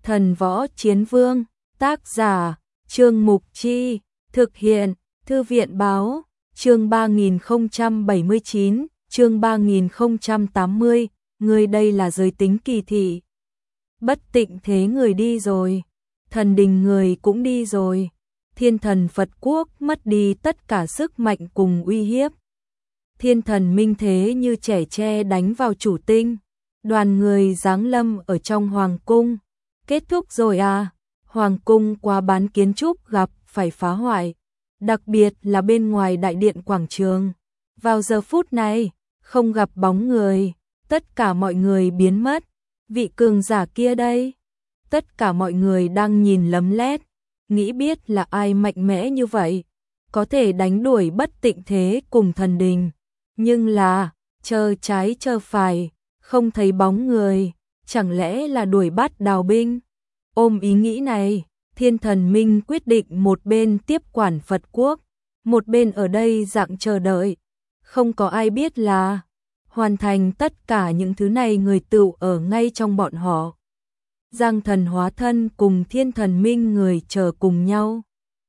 Thần Võ Chiến Vương, tác giả, Trương Mục Chi, thực hiện, Thư viện Báo, chương 3079, chương 3080, người đây là giới tính kỳ thị. Bất tịnh thế người đi rồi, thần đình người cũng đi rồi, thiên thần Phật quốc mất đi tất cả sức mạnh cùng uy hiếp. Thiên thần minh thế như trẻ tre đánh vào chủ tinh, đoàn người giáng lâm ở trong hoàng cung. Kết thúc rồi à, hoàng cung quá bán kiến trúc gặp phải phá hoại, đặc biệt là bên ngoài đại điện quảng trường. Vào giờ phút này, không gặp bóng người, tất cả mọi người biến mất. Vị cường giả kia đây? Tất cả mọi người đang nhìn lấm lét, nghĩ biết là ai mạnh mẽ như vậy, có thể đánh đuổi bất tịnh thế cùng thần đình. Nhưng là, chờ trái chờ phải, không thấy bóng người, chẳng lẽ là đuổi bắt đào binh? Ôm ý nghĩ này, thiên thần minh quyết định một bên tiếp quản Phật quốc, một bên ở đây dạng chờ đợi. Không có ai biết là hoàn thành tất cả những thứ này người tựu ở ngay trong bọn họ. Giang thần hóa thân cùng thiên thần minh người chờ cùng nhau.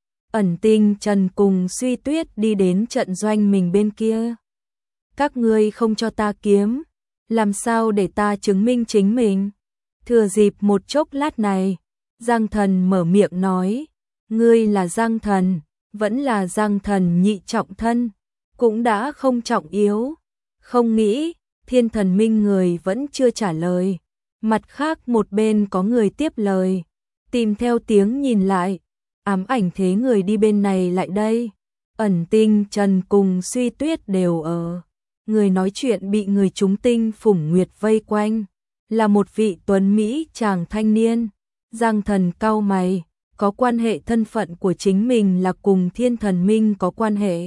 Ẩn Tinh Trần cùng Suy Tuyết đi đến trận doanh mình bên kia. Các ngươi không cho ta kiếm, làm sao để ta chứng minh chính mình? Thừa dịp một chốc lát này, Giang thần mở miệng nói, ngươi là Giang thần, vẫn là Giang thần nhị trọng thân, cũng đã không trọng yếu. Không nghĩ, thiên thần minh người vẫn chưa trả lời. Mặt khác một bên có người tiếp lời, tìm theo tiếng nhìn lại, ám ảnh thế người đi bên này lại đây. Ẩn Tinh Trần cùng Suy Tuyết đều ở. Người nói chuyện bị người chúng tinh Phủng Nguyệt vây quanh, là một vị tuấn Mỹ chàng thanh niên. Giang thần cau mày, có quan hệ thân phận của chính mình là cùng thiên thần minh có quan hệ.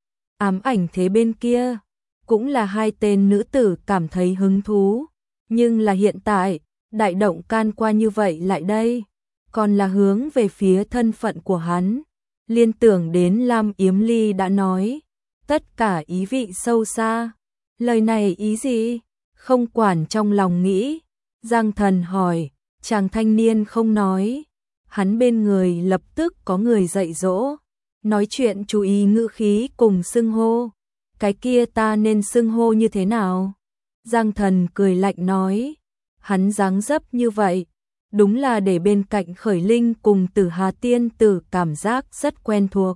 Ám ảnh thế bên kia, cũng là hai tên nữ tử cảm thấy hứng thú. Nhưng là hiện tại, đại động can qua như vậy lại đây, còn là hướng về phía thân phận của hắn. Liên tưởng đến Lam Yếm Ly đã nói, tất cả ý vị sâu xa. Lời này ý gì? Không quản trong lòng nghĩ. Giang thần hỏi, chàng thanh niên không nói. Hắn bên người lập tức có người dạy dỗ. Nói chuyện chú ý ngữ khí cùng xưng hô. Cái kia ta nên xưng hô như thế nào? Giang thần cười lạnh nói, hắn dáng dấp như vậy, đúng là để bên cạnh Khởi Linh cùng Tử Hà Tiên Tử cảm giác rất quen thuộc.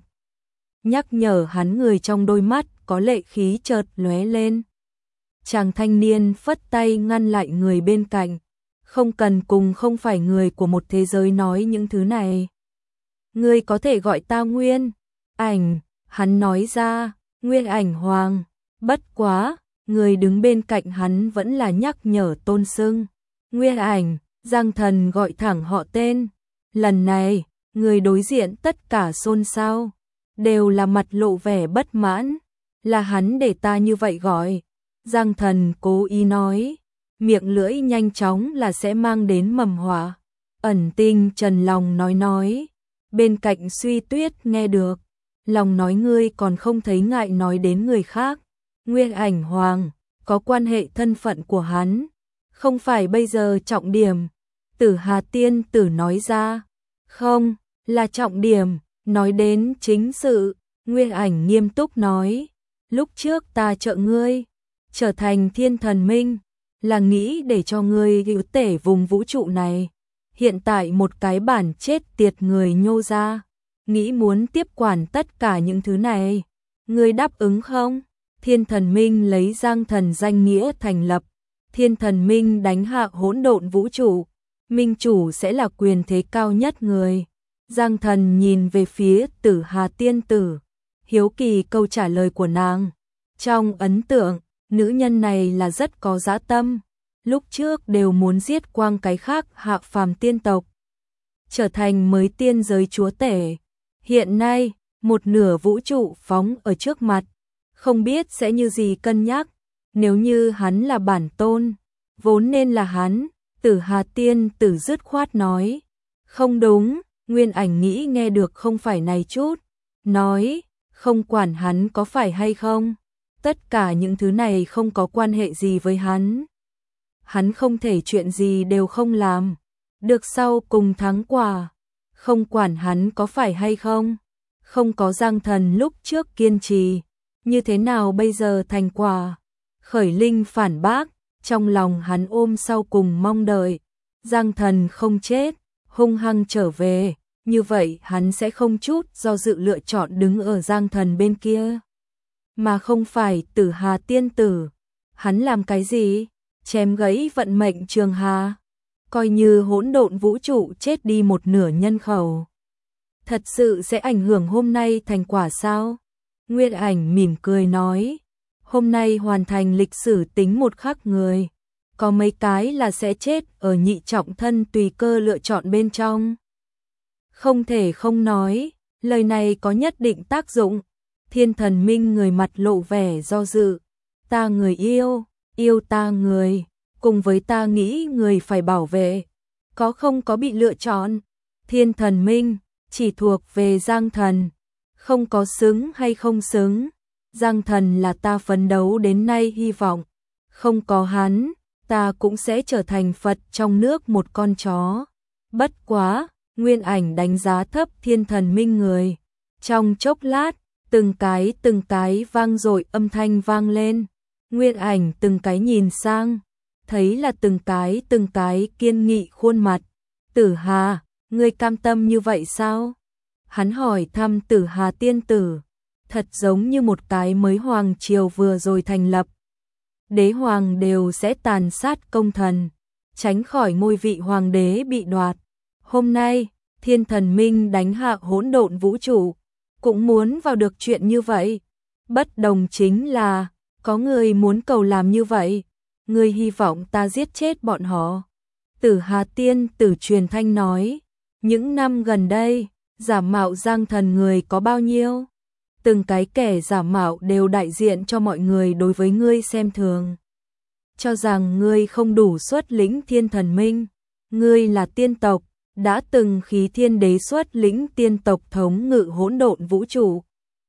Nhắc nhở hắn, người trong đôi mắt có lệ khí chợt lóe lên. Chàng thanh niên phất tay ngăn lại người bên cạnh, không cần cùng không phải người của một thế giới nói những thứ này. Ngươi có thể gọi ta Nguyên Ảnh, hắn nói ra, Nguyên Ảnh Hoàng, bất quá. Người đứng bên cạnh hắn vẫn là nhắc nhở tôn xưng. Nguyên Ảnh, Giang thần gọi thẳng họ tên. Lần này, người đối diện tất cả xôn xao, đều là mặt lộ vẻ bất mãn. Là hắn để ta như vậy gọi. Giang thần cố ý nói, miệng lưỡi nhanh chóng là sẽ mang đến mầm họa. Ẩn Tinh Trần lòng nói. Bên cạnh Suy Tuyết nghe được, lòng nói ngươi còn không thấy ngại nói đến người khác. Nguyên Ảnh Hoàng, có quan hệ thân phận của hắn, không phải bây giờ trọng điểm. Tử Hà Tiên Tử nói ra, không, là trọng điểm, nói đến chính sự. Nguyên Ảnh nghiêm túc nói, lúc trước ta trợ ngươi, trở thành thiên thần minh, là nghĩ để cho ngươi hữu tể vùng vũ trụ này. Hiện tại một cái bản chết tiệt người nhô ra, nghĩ muốn tiếp quản tất cả những thứ này, ngươi đáp ứng không? Thiên thần minh lấy Giang thần danh nghĩa thành lập, thiên thần minh đánh hạ hỗn độn vũ trụ, minh chủ sẽ là quyền thế cao nhất người. Giang thần nhìn về phía Tử Hà Tiên Tử, hiếu kỳ câu trả lời của nàng. Trong ấn tượng, nữ nhân này là rất có dã tâm, lúc trước đều muốn giết quang cái khác hạ phàm tiên tộc, trở thành mới tiên giới chúa tể. Hiện nay, một nửa vũ trụ phóng ở trước mặt, không biết sẽ như gì cân nhắc. Nếu như hắn là bản tôn, vốn nên là hắn. Tử Hà Tiên Tử dứt khoát nói, không đúng. Nguyên Ảnh nghĩ nghe được không phải này chút, nói, không quản hắn có phải hay không, tất cả những thứ này không có quan hệ gì với hắn. Hắn không thể chuyện gì đều không làm. được sau cùng thắng quả, không quản hắn có phải hay không. Không có Giang Thần lúc trước kiên trì, như thế nào bây giờ thành quả? Khởi Linh phản bác, trong lòng hắn ôm sau cùng mong đợi. Giang Thần không chết, hung hăng trở về, như vậy hắn sẽ không chút do dự lựa chọn đứng ở Giang Thần bên kia. Mà không phải Tử Hà tiên tử. Hắn làm cái gì? Chém gãy vận mệnh Trường Hà. Coi như hỗn độn vũ trụ chết đi một nửa nhân khẩu. Thật sự sẽ ảnh hưởng hôm nay thành quả sao? Nguyên Ảnh mỉm cười nói. Hôm nay hoàn thành lịch sử tính một khắc người. Có mấy cái là sẽ chết ở nhị trọng thân tùy cơ lựa chọn bên trong. Không thể không nói, lời này có nhất định tác dụng. Thiên Thần Minh người mặt lộ vẻ do dự. Ta người yêu, yêu ta người, cùng với ta nghĩ người phải bảo vệ. Có không có bị lựa chọn? Thiên Thần Minh chỉ thuộc về Giang Thần, không có xứng hay không xứng. Giang Thần là ta phấn đấu đến nay hy vọng, không có hắn, ta cũng sẽ trở thành Phật trong nước một con chó. Bất quá, Nguyên Ảnh đánh giá thấp Thiên Thần Minh người. Trong chốc lát, từng cái vang dội âm thanh vang lên. Nguyên Ảnh từng cái nhìn sang, thấy là từng cái kiên nghị khuôn mặt. Tử Hà, ngươi cam tâm như vậy sao? Hắn hỏi thăm Tử Hà tiên tử, thật giống như một cái mới hoàng triều vừa rồi thành lập. Đế hoàng đều sẽ tàn sát công thần, tránh khỏi ngôi vị hoàng đế bị đoạt. Hôm nay, Thiên Thần Minh đánh hạ hỗn độn vũ trụ, cũng muốn vào được chuyện như vậy. Bất đồng chính là, có người muốn cầu làm như vậy, người hy vọng ta giết chết bọn họ. Tử Hà tiên tử truyền thanh nói, những năm gần đây, giả mạo Giang Thần người có bao nhiêu? Từng cái kẻ giả mạo đều đại diện cho mọi người đối với ngươi xem thường. Cho rằng ngươi không đủ xuất lĩnh Thiên Thần Minh, ngươi là tiên tộc, đã từng khí thiên đế xuất lĩnh tiên tộc thống ngự hỗn độn vũ trụ.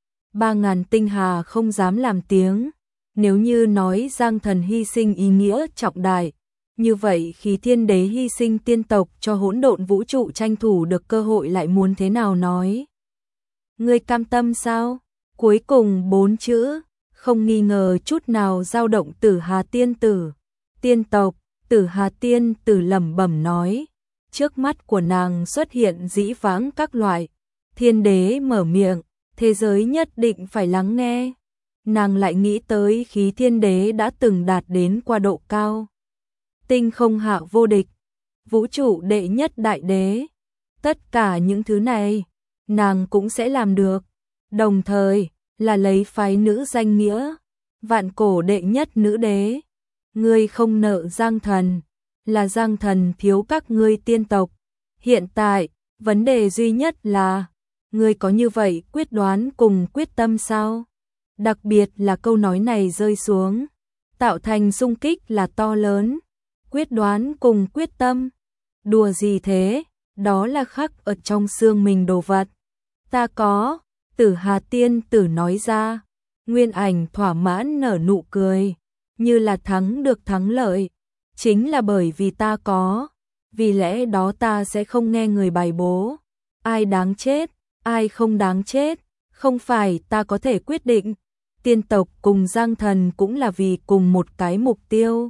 3.000 tinh hà không dám làm tiếng, nếu như nói Giang Thần hy sinh ý nghĩa trọng đại, như vậy khí thiên đế hy sinh tiên tộc cho hỗn độn vũ trụ tranh thủ được cơ hội lại muốn thế nào nói. Ngươi cam tâm sao? Cuối cùng 4 chữ, không nghi ngờ chút nào dao động Tử Hà tiên tử. Tiên tộc, Tử Hà tiên tử lẩm bẩm nói. Trước mắt của nàng xuất hiện dĩ vãng các loại. Thiên đế mở miệng, thế giới nhất định phải lắng nghe. Nàng lại nghĩ tới khí thiên đế đã từng đạt đến qua độ cao. Tinh không hạ vô địch, vũ trụ đệ nhất đại đế. Tất cả những thứ này, nàng cũng sẽ làm được. Đồng thời, là lấy phái nữ danh nghĩa, vạn cổ đệ nhất nữ đế. Ngươi không nợ Giang Thần, là Giang Thần thiếu các ngươi tiên tộc. Hiện tại, vấn đề duy nhất là, ngươi có như vậy quyết đoán cùng quyết tâm sao? Đặc biệt là câu nói này rơi xuống, tạo thành xung kích là to lớn. Quyết đoán cùng quyết tâm. Đùa gì thế? Đó là khắc ở trong xương mình đồ vật. Ta có, Tử Hà tiên tử nói ra. Nguyên Ảnh thỏa mãn nở nụ cười, như là thắng được thắng lợi. Chính là bởi vì ta có, vì lẽ đó ta sẽ không nghe người bài bố. Ai đáng chết, ai không đáng chết, không phải ta có thể quyết định. Tiên tộc cùng Giang Thần cũng là vì cùng một cái mục tiêu.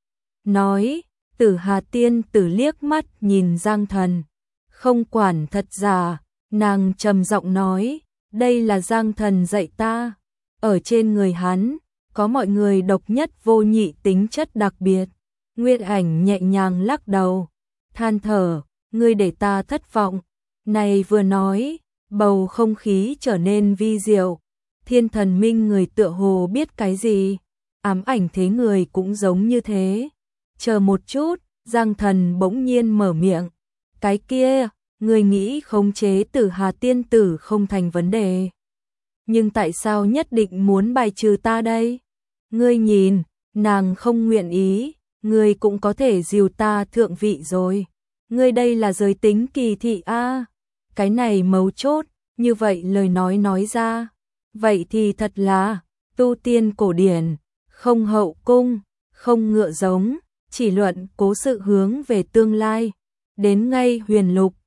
Nói, Tử Hà tiên tử liếc mắt nhìn Giang Thần, không quản thật giả, nàng trầm giọng nói, đây là Giang Thần dạy ta, ở trên người hắn, có mọi người độc nhất vô nhị tính chất đặc biệt. Nguyên Ảnh nhẹ nhàng lắc đầu, than thở, ngươi để ta thất vọng. Này vừa nói, bầu không khí trở nên vi diệu. Thiên Thần Minh người tựa hồ biết cái gì, ám ảnh thế người cũng giống như thế. Chờ một chút, Giang Thần bỗng nhiên mở miệng. Cái kia, người nghĩ khống chế Tử Hà tiên tử không thành vấn đề. Nhưng tại sao nhất định muốn bài trừ ta đây? Ngươi nhìn, nàng không nguyện ý, ngươi cũng có thể dìu ta thượng vị rồi. Ngươi đây là giới tính kỳ thị a. Cái này mấu chốt, như vậy lời nói ra. Vậy thì thật là, tu tiên cổ điển, không hậu cung, không ngựa giống. Chỉ luận cố sự hướng về tương lai, đến ngay huyền lục.